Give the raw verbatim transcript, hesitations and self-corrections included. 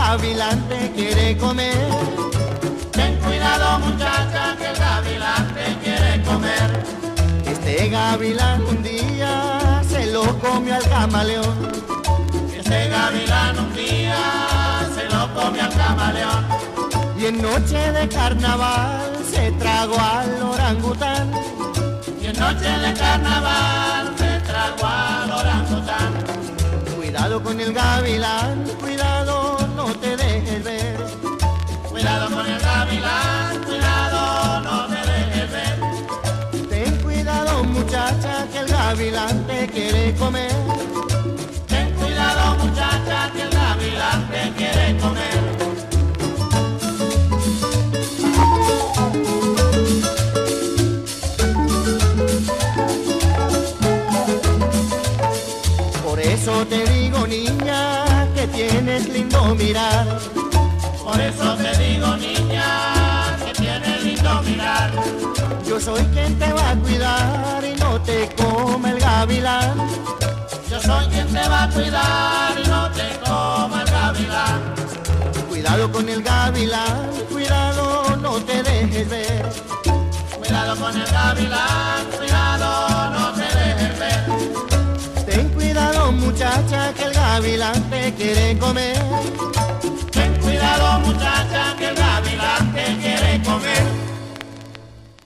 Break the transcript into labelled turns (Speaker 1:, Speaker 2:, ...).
Speaker 1: gavilán te quiere comer.
Speaker 2: Ten cuidado muchacha que el gavilán te quiere comer.
Speaker 1: Este gavilán un día se lo comió al camaleón.
Speaker 2: Este gavilán un día se lo comió al camaleón.
Speaker 1: Y en noche de carnaval se tragó al orangután.
Speaker 2: Y en noche de carnaval se tragó al orangután.
Speaker 1: Cuidado con el gavilán, cuidado, no te dejes ver.
Speaker 2: Cuidado con el gavilán, cuidado, no te dejes ver.
Speaker 1: Ten cuidado muchacha que el gavilán te quiere comer.
Speaker 2: Ten cuidado muchacha que el gavilán te quiere comer.
Speaker 1: Por eso te digo niña que tienes lindo mirar.
Speaker 2: Por eso te digo niña que tienes lindo mirar.
Speaker 1: Yo soy quien te va a cuidar y no te come el gavilán.
Speaker 2: Yo soy quien te va a cuidar y no te coma el gavilán.
Speaker 1: Cuidado con el gavilán, cuidado, no te dejes ver.
Speaker 2: Cuidado con el gavilán, cuidado, no te dejes ver.
Speaker 1: Ten cuidado muchacha que el gavilán te quiere comer.
Speaker 2: Ten cuidado muchacha que el gavilán te quiere comer.